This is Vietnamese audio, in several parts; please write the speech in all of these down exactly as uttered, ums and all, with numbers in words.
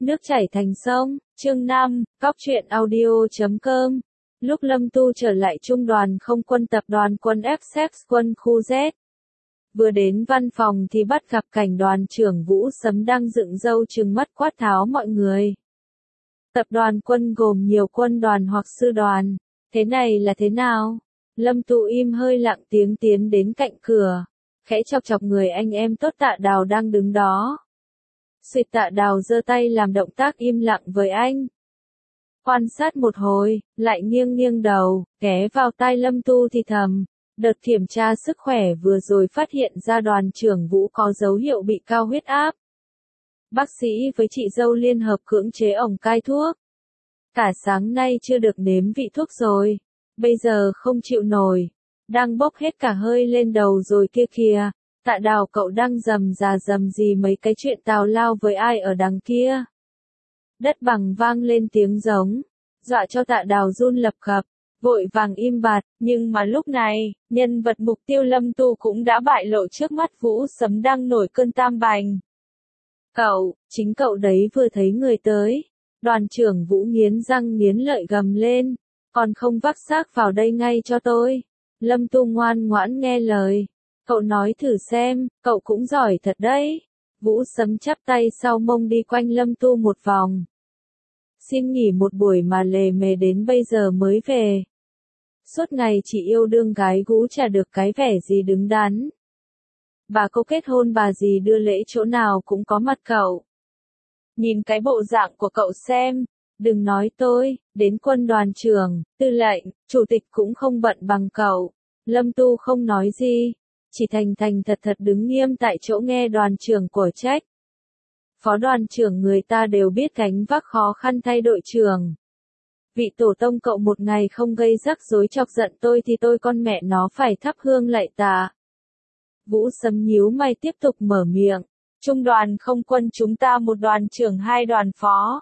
Nước chảy thành sông, chương năm, góc truyện audio chấm com. Lúc Lâm Tu trở lại trung đoàn không quân tập đoàn quân ép ét quân khu Z. Vừa đến văn phòng thì bắt gặp cảnh đoàn trưởng Vũ Sấm đang dựng râu trừng mắt quát tháo mọi người. Tập đoàn quân gồm nhiều quân đoàn hoặc sư đoàn. Thế này là thế nào? Lâm Tu im hơi lặng tiếng tiến đến cạnh cửa. Khẽ chọc chọc người anh em tốt Tạ Đào đang đứng đó. Xuyệt Tạ Đào giơ tay làm động tác im lặng với anh. Quan sát một hồi, lại nghiêng nghiêng đầu, ghé vào tai Lâm Tu thì thầm. Đợt kiểm tra sức khỏe vừa rồi phát hiện ra đoàn trưởng Vũ có dấu hiệu bị cao huyết áp. Bác sĩ với chị dâu liên hợp cưỡng chế ổng cai thuốc. Cả sáng nay chưa được nếm vị thuốc rồi. Bây giờ không chịu nổi. Đang bốc hết cả hơi lên đầu rồi kia kìa. Tạ Đào cậu đang rầm rà rầm gì mấy cái chuyện tào lao với ai ở đằng kia. Đất bằng vang lên tiếng giống. Dọa cho Tạ Đào run lập cập. Vội vàng im bặt, nhưng mà lúc này, nhân vật mục tiêu Lâm Tu cũng đã bại lộ trước mắt Vũ Sấm đang nổi cơn tam bành. Cậu, chính cậu đấy vừa thấy người tới. Đoàn trưởng Vũ nghiến răng nghiến lợi gầm lên. Còn không vác xác vào đây ngay cho tôi. Lâm Tu ngoan ngoãn nghe lời. Cậu nói thử xem, cậu cũng giỏi thật đấy. Vũ Sấm chắp tay sau mông đi quanh Lâm Tu một vòng. Xin nghỉ một buổi mà lề mề đến bây giờ mới về. Suốt ngày chỉ yêu đương gái gú chả được cái vẻ gì đứng đắn. Bà cô kết hôn bà gì đưa lễ chỗ nào cũng có mặt cậu. Nhìn cái bộ dạng của cậu xem, đừng nói tôi, đến quân đoàn trưởng, tư lệnh, chủ tịch cũng không bận bằng cậu. Lâm Tu không nói gì, chỉ thành thành thật thật đứng nghiêm tại chỗ nghe đoàn trưởng của trách. Phó đoàn trưởng người ta đều biết gánh vác khó khăn thay đội trưởng. Vị tổ tông cậu một ngày không gây rắc rối chọc giận tôi thì tôi con mẹ nó phải thắp hương lạy tạ. Vũ Sấm nhíu mày tiếp tục mở miệng. Trung đoàn không quân chúng ta một đoàn trưởng hai đoàn phó.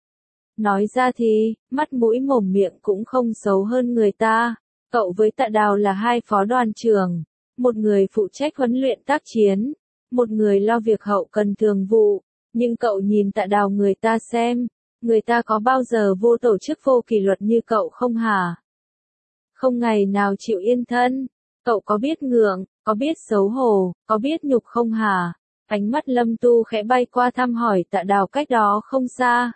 Nói ra thì, mắt mũi mồm miệng cũng không xấu hơn người ta. Cậu với Tạ Đào là hai phó đoàn trưởng. Một người phụ trách huấn luyện tác chiến. Một người lo việc hậu cần thường vụ. Nhưng cậu nhìn Tạ Đào người ta xem. Người ta có bao giờ vô tổ chức vô kỷ luật như cậu không hả? Không ngày nào chịu yên thân. Cậu có biết ngượng, có biết xấu hổ, có biết nhục không hả? Ánh mắt Lâm Tu khẽ bay qua thăm hỏi Tạ Đào cách đó không xa.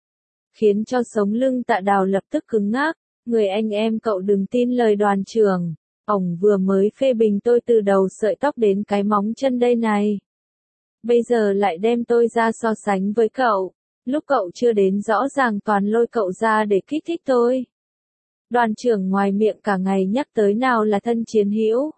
Khiến cho sống lưng Tạ Đào lập tức cứng ngắc. Người anh em cậu đừng tin lời đoàn trưởng. Ổng vừa mới phê bình tôi từ đầu sợi tóc đến cái móng chân đây này. Bây giờ lại đem tôi ra so sánh với cậu. Lúc cậu chưa đến rõ ràng toàn lôi cậu ra để kích thích tôi. Đoàn trưởng ngoài miệng cả ngày nhắc tới nào là thân chiến hữu,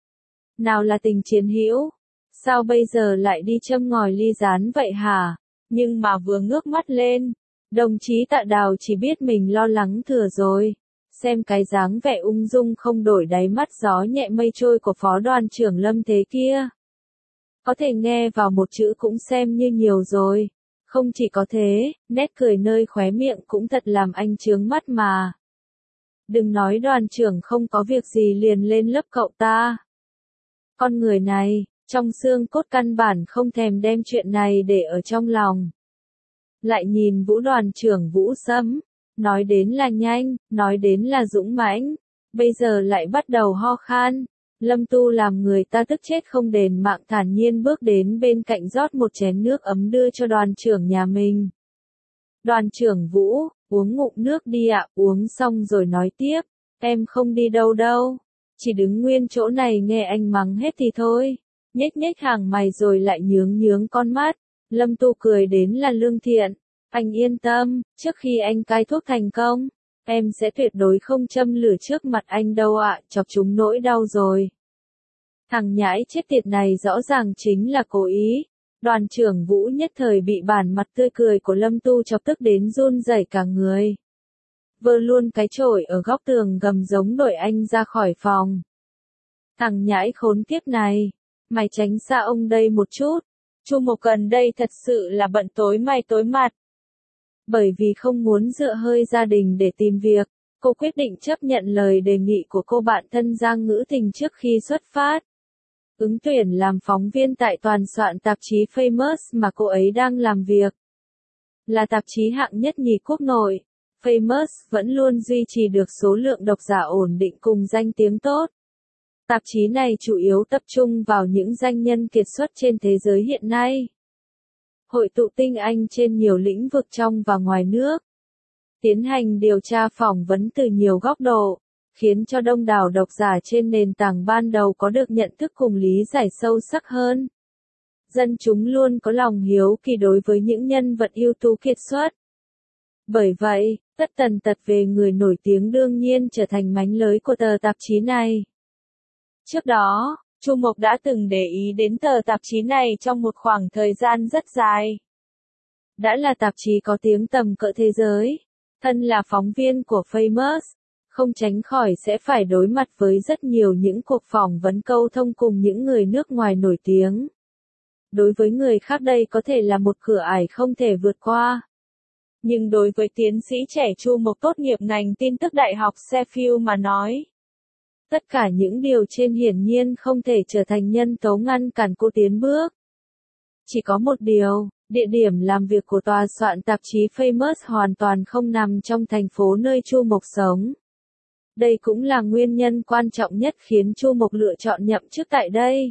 nào là tình chiến hữu. Sao bây giờ lại đi châm ngòi ly gián vậy hả? Nhưng mà vừa ngước mắt lên, đồng chí Tạ Đào chỉ biết mình lo lắng thừa rồi. Xem cái dáng vẻ ung dung không đổi đáy mắt gió nhẹ mây trôi của phó đoàn trưởng Lâm thế kia. Có thể nghe vào một chữ cũng xem như nhiều rồi. Không chỉ có thế, nét cười nơi khóe miệng cũng thật làm anh chướng mắt mà. Đừng nói đoàn trưởng không có việc gì liền lên lớp cậu ta. Con người này, trong xương cốt căn bản không thèm đem chuyện này để ở trong lòng. Lại nhìn Vũ đoàn trưởng Vũ Sấm, nói đến là nhanh, nói đến là dũng mãnh, bây giờ lại bắt đầu ho khan. Lâm Tu làm người ta tức chết không đền mạng thản nhiên bước đến bên cạnh rót một chén nước ấm đưa cho đoàn trưởng nhà mình. Đoàn trưởng Vũ, uống ngụm nước đi ạ, uống xong rồi nói tiếp, em không đi đâu đâu, chỉ đứng nguyên chỗ này nghe anh mắng hết thì thôi. Nhếch nhếch hàng mày rồi lại nhướng nhướng con mắt. Lâm Tu cười đến là lương thiện, anh yên tâm, trước khi anh cai thuốc thành công, em sẽ tuyệt đối không châm lửa trước mặt anh đâu ạ, chọc chúng nỗi đau rồi. Thằng nhãi chết tiệt này rõ ràng chính là cố ý. Đoàn trưởng Vũ nhất thời bị bản mặt tươi cười của Lâm Tu chọc tức đến run rẩy cả người. Vơ luôn cái chổi ở góc tường gầm giống đuổi anh ra khỏi phòng. Thằng nhãi khốn kiếp này, mày tránh xa ông đây một chút. Chu Mộc Cần đây thật sự là bận tối mày tối mặt. Bởi vì không muốn dựa hơi gia đình để tìm việc, cô quyết định chấp nhận lời đề nghị của cô bạn thân Giang Ngữ Tình trước khi xuất phát. Ứng tuyển làm phóng viên tại toàn soạn tạp chí Famous mà cô ấy đang làm việc. Là tạp chí hạng nhất nhì quốc nội, Famous vẫn luôn duy trì được số lượng độc giả ổn định cùng danh tiếng tốt. Tạp chí này chủ yếu tập trung vào những doanh nhân kiệt xuất trên thế giới hiện nay. Hội tụ tinh anh trên nhiều lĩnh vực trong và ngoài nước. Tiến hành điều tra phỏng vấn từ nhiều góc độ, khiến cho đông đảo độc giả trên nền tảng ban đầu có được nhận thức cùng lý giải sâu sắc hơn. Dân chúng luôn có lòng hiếu kỳ đối với những nhân vật ưu tú kiệt xuất. Bởi vậy, tất tần tật về người nổi tiếng đương nhiên trở thành mánh lới của tờ tạp chí này. Trước đó, Chu Mộc đã từng để ý đến tờ tạp chí này trong một khoảng thời gian rất dài. Đã là tạp chí có tiếng tầm cỡ thế giới, thân là phóng viên của Famous, không tránh khỏi sẽ phải đối mặt với rất nhiều những cuộc phỏng vấn câu thông cùng những người nước ngoài nổi tiếng. Đối với người khác đây có thể là một cửa ải không thể vượt qua. Nhưng đối với tiến sĩ trẻ Chu Mộc tốt nghiệp ngành tin tức Đại học Sheffield mà nói, tất cả những điều trên hiển nhiên không thể trở thành nhân tố ngăn cản cô tiến bước. Chỉ có một điều, địa điểm làm việc của tòa soạn tạp chí Famous hoàn toàn không nằm trong thành phố nơi Chu Mộc sống. Đây cũng là nguyên nhân quan trọng nhất khiến Chu Mộc lựa chọn nhậm chức tại đây.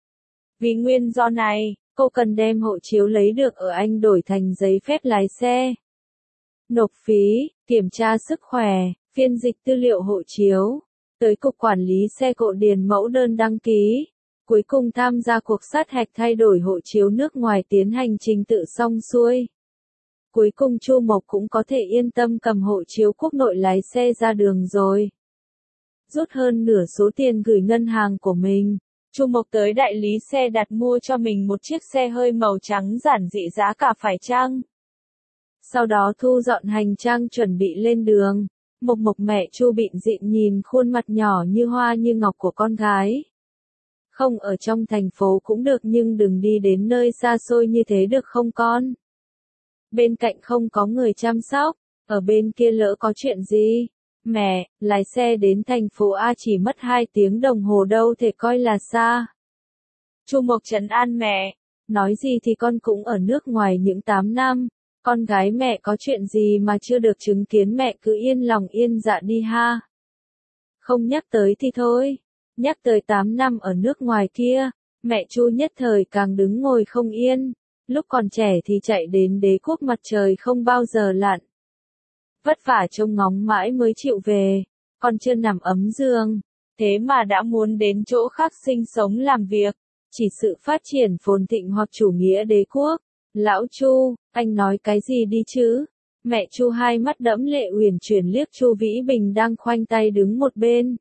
Vì nguyên do này, cô cần đem hộ chiếu lấy được ở Anh đổi thành giấy phép lái xe. Nộp phí, kiểm tra sức khỏe, phiên dịch tư liệu hộ chiếu, tới cục quản lý xe cộ điền mẫu đơn đăng ký, cuối cùng tham gia cuộc sát hạch thay đổi hộ chiếu nước ngoài tiến hành trình tự xong xuôi. Cuối cùng Chu Mộc cũng có thể yên tâm cầm hộ chiếu quốc nội lái xe ra đường rồi. Rút hơn nửa số tiền gửi ngân hàng của mình, Chu Mộc tới đại lý xe đặt mua cho mình một chiếc xe hơi màu trắng giản dị giá cả phải chăng. Sau đó thu dọn hành trang chuẩn bị lên đường. Mộc Mộc mẹ Chu Bịn Dịn nhìn khuôn mặt nhỏ như hoa như ngọc của con gái. Không ở trong thành phố cũng được nhưng đừng đi đến nơi xa xôi như thế được không con? Bên cạnh không có người chăm sóc, ở bên kia lỡ có chuyện gì? Mẹ, lái xe đến thành phố A chỉ mất hai tiếng đồng hồ đâu thể coi là xa. Chu Mộc trấn an mẹ, nói gì thì con cũng ở nước ngoài những tám năm. Con gái mẹ có chuyện gì mà chưa được chứng kiến mẹ cứ yên lòng yên dạ đi ha. Không nhắc tới thì thôi, nhắc tới tám năm ở nước ngoài kia, mẹ Chu nhất thời càng đứng ngồi không yên, lúc còn trẻ thì chạy đến đế quốc mặt trời không bao giờ lặn. Vất vả trông ngóng mãi mới chịu về, còn chưa nằm ấm giường, thế mà đã muốn đến chỗ khác sinh sống làm việc, chỉ sự phát triển phồn thịnh hoặc chủ nghĩa đế quốc. Lão Chu, anh nói cái gì đi chứ? Mẹ Chu hai mắt đẫm lệ uyển chuyển liếc Chu Vĩ Bình đang khoanh tay đứng một bên.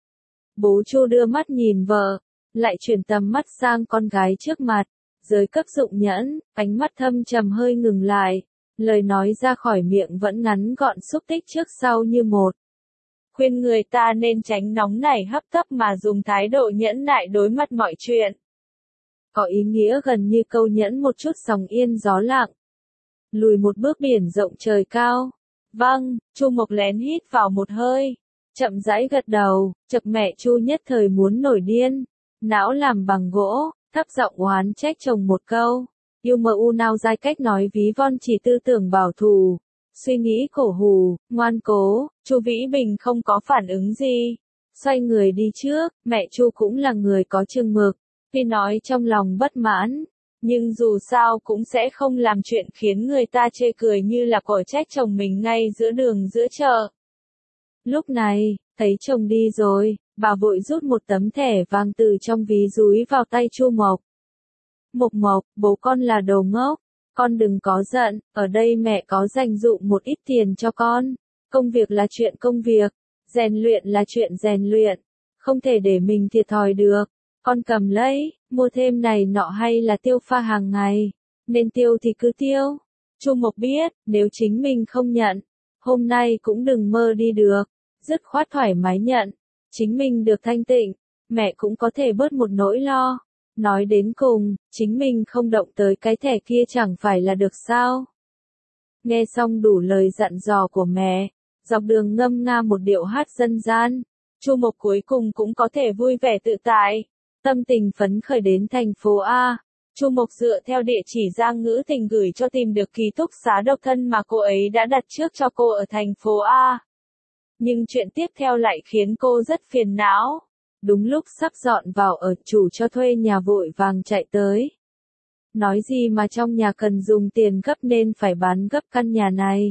Bố Chu đưa mắt nhìn vợ, lại chuyển tầm mắt sang con gái trước mặt, giới cấp dụng nhẫn, ánh mắt thâm trầm hơi ngừng lại, lời nói ra khỏi miệng vẫn ngắn gọn xúc tích trước sau như một. Khuyên người ta nên tránh nóng nảy hấp tấp mà dùng thái độ nhẫn nại đối mặt mọi chuyện. Có ý nghĩa gần như câu nhẫn một chút sóng yên gió lặng. Lùi một bước biển rộng trời cao. Vâng, Chu Mộc lén hít vào một hơi. Chậm rãi gật đầu, chợt mẹ Chu nhất thời muốn nổi điên. Não làm bằng gỗ, thấp giọng oán trách chồng một câu. Yêu mờ u nào dai cách nói ví von chỉ tư tưởng bảo thủ. Suy nghĩ cổ hù, ngoan cố, Chu Vĩ Bình không có phản ứng gì. Xoay người đi trước, mẹ Chu cũng là người có chừng mực. Tuy nói trong lòng bất mãn, nhưng dù sao cũng sẽ không làm chuyện khiến người ta chê cười như là cổ trách chồng mình ngay giữa đường giữa chợ. Lúc này, thấy chồng đi rồi, bà vội rút một tấm thẻ vàng từ trong ví dúi vào tay Chu Mộc. Mộc Mộc, bố con là đồ ngốc, con đừng có giận, ở đây mẹ có dành dụm một ít tiền cho con. Công việc là chuyện công việc, rèn luyện là chuyện rèn luyện, không thể để mình thiệt thòi được. Con cầm lấy, mua thêm này nọ hay là tiêu pha hàng ngày, nên tiêu thì cứ tiêu. Chu Mộc biết, nếu chính mình không nhận, hôm nay cũng đừng mơ đi được, dứt khoát thoải mái nhận, chính mình được thanh tịnh, mẹ cũng có thể bớt một nỗi lo. Nói đến cùng, chính mình không động tới cái thẻ kia chẳng phải là được sao. Nghe xong đủ lời dặn dò của mẹ, dọc đường ngâm nga một điệu hát dân gian, Chu Mộc cuối cùng cũng có thể vui vẻ tự tại. Tâm tình phấn khởi đến thành phố A, Chu Mộc dựa theo địa chỉ Giang Ngữ Tình gửi cho tìm được ký túc xá độc thân mà cô ấy đã đặt trước cho cô ở thành phố A. Nhưng chuyện tiếp theo lại khiến cô rất phiền não. Đúng lúc sắp dọn vào ở, chủ cho thuê nhà vội vàng chạy tới. Nói gì mà trong nhà cần dùng tiền gấp nên phải bán gấp căn nhà này.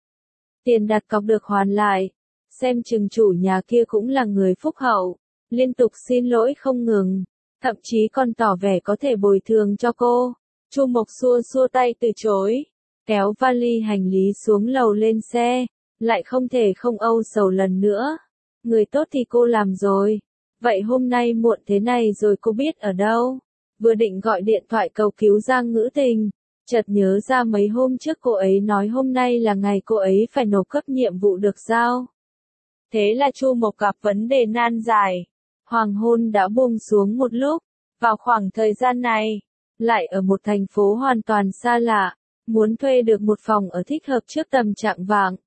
Tiền đặt cọc được hoàn lại. Xem chừng chủ nhà kia cũng là người phúc hậu. Liên tục xin lỗi không ngừng. Thậm chí còn tỏ vẻ có thể bồi thường cho cô. Chu Mộc xua xua tay từ chối. Kéo vali hành lý xuống lầu lên xe. Lại không thể không âu sầu lần nữa. Người tốt thì cô làm rồi. Vậy hôm nay muộn thế này rồi cô biết ở đâu? Vừa định gọi điện thoại cầu cứu Giang Ngữ Tình. Chợt nhớ ra mấy hôm trước cô ấy nói hôm nay là ngày cô ấy phải nộp cấp nhiệm vụ được giao. Thế là Chu Mộc gặp vấn đề nan giải. Hoàng hôn đã buông xuống một lúc. Vào khoảng thời gian này, lại ở một thành phố hoàn toàn xa lạ, muốn thuê được một phòng ở thích hợp trước tầm chạng vạng.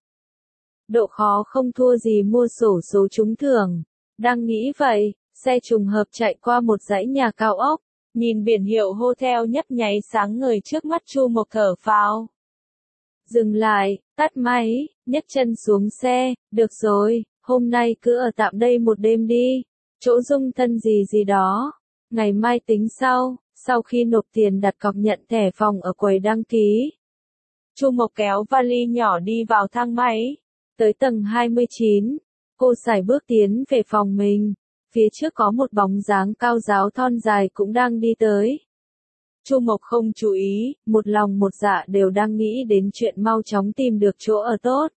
Độ khó không thua gì mua xổ số trúng thưởng. Đang nghĩ vậy, xe trùng hợp chạy qua một dãy nhà cao ốc, nhìn biển hiệu hotel nhấp nháy sáng ngời trước mắt Chu Mộc thở phào. Dừng lại, tắt máy, nhấc chân xuống xe, được rồi, hôm nay cứ ở tạm đây một đêm đi, chỗ dung thân gì gì đó, ngày mai tính sau, sau khi nộp tiền đặt cọc nhận thẻ phòng ở quầy đăng ký. Chu Mộc kéo vali nhỏ đi vào thang máy, tới tầng hai mươi chín, cô sải bước tiến về phòng mình, phía trước có một bóng dáng cao ráo thon dài cũng đang đi tới. Chu Mộc không chú ý, một lòng một dạ đều đang nghĩ đến chuyện mau chóng tìm được chỗ ở tốt.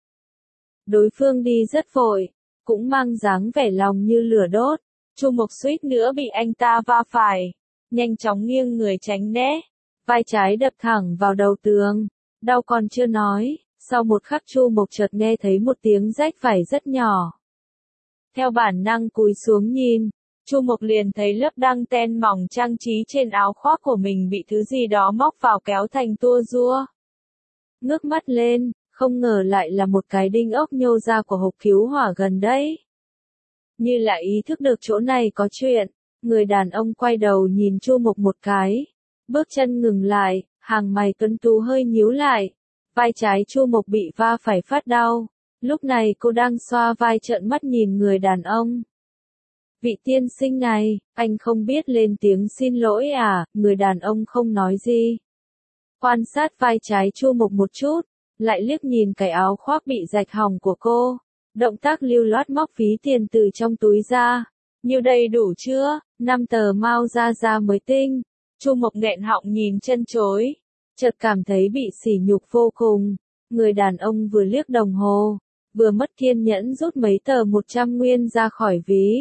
Đối phương đi rất vội, cũng mang dáng vẻ lòng như lửa đốt. Chu Mộc suýt nữa bị anh ta va phải, nhanh chóng nghiêng người tránh né, vai trái đập thẳng vào đầu tường, đau còn chưa nói, sau một khắc Chu Mộc chợt nghe thấy một tiếng rách vải rất nhỏ. Theo bản năng cúi xuống nhìn, Chu Mộc liền thấy lớp đăng ten mỏng trang trí trên áo khoác của mình bị thứ gì đó móc vào kéo thành tua rua. Ngước mắt lên, không ngờ lại là một cái đinh ốc nhô ra của hộp cứu hỏa gần đấy. Như là ý thức được chỗ này có chuyện, người đàn ông quay đầu nhìn Chu Mộc một cái, bước chân ngừng lại, hàng mày tuấn tú hơi nhíu lại, vai trái Chu Mộc bị va phải phát đau, lúc này cô đang xoa vai trợn mắt nhìn người đàn ông. Vị tiên sinh này, anh không biết lên tiếng xin lỗi à, người đàn ông không nói gì. Quan sát vai trái Chu Mộc một chút, lại liếc nhìn cái áo khoác bị rạch hỏng của cô. Động tác lưu loát móc ví tiền từ trong túi ra. Nhiêu đây đủ chưa? Năm tờ mao ra ra mới tinh. Chu Mộc nghẹn họng nhìn chân chối. Chợt cảm thấy bị sỉ nhục vô cùng. Người đàn ông vừa liếc đồng hồ, vừa mất kiên nhẫn rút mấy tờ một trăm nguyên ra khỏi ví.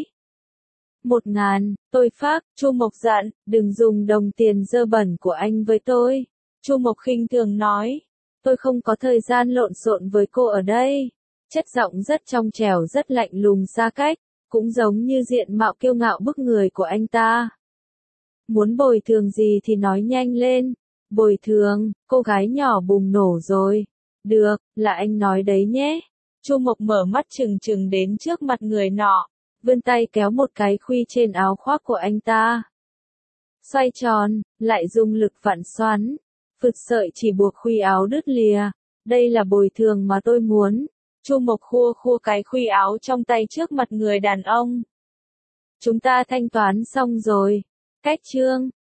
Một ngàn, tôi phát, Chu Mộc dặn, đừng dùng đồng tiền dơ bẩn của anh với tôi. Chu Mộc khinh thường nói, tôi không có thời gian lộn xộn với cô ở đây. Chất giọng rất trong trẻo rất lạnh lùng xa cách, cũng giống như diện mạo kiêu ngạo bức người của anh ta. Muốn bồi thường gì thì nói nhanh lên. Bồi thường, cô gái nhỏ bùng nổ rồi. Được, là anh nói đấy nhé. Chu Mộc mở mắt trừng trừng đến trước mặt người nọ, vươn tay kéo một cái khuy trên áo khoác của anh ta. Xoay tròn, lại dùng lực vặn xoắn. Phượt sợi chỉ buộc khuy áo đứt lìa. Đây là bồi thường mà tôi muốn. Chu Mộc khua khua cái khuy áo trong tay trước mặt người đàn ông. Chúng ta thanh toán xong rồi. Cách chương.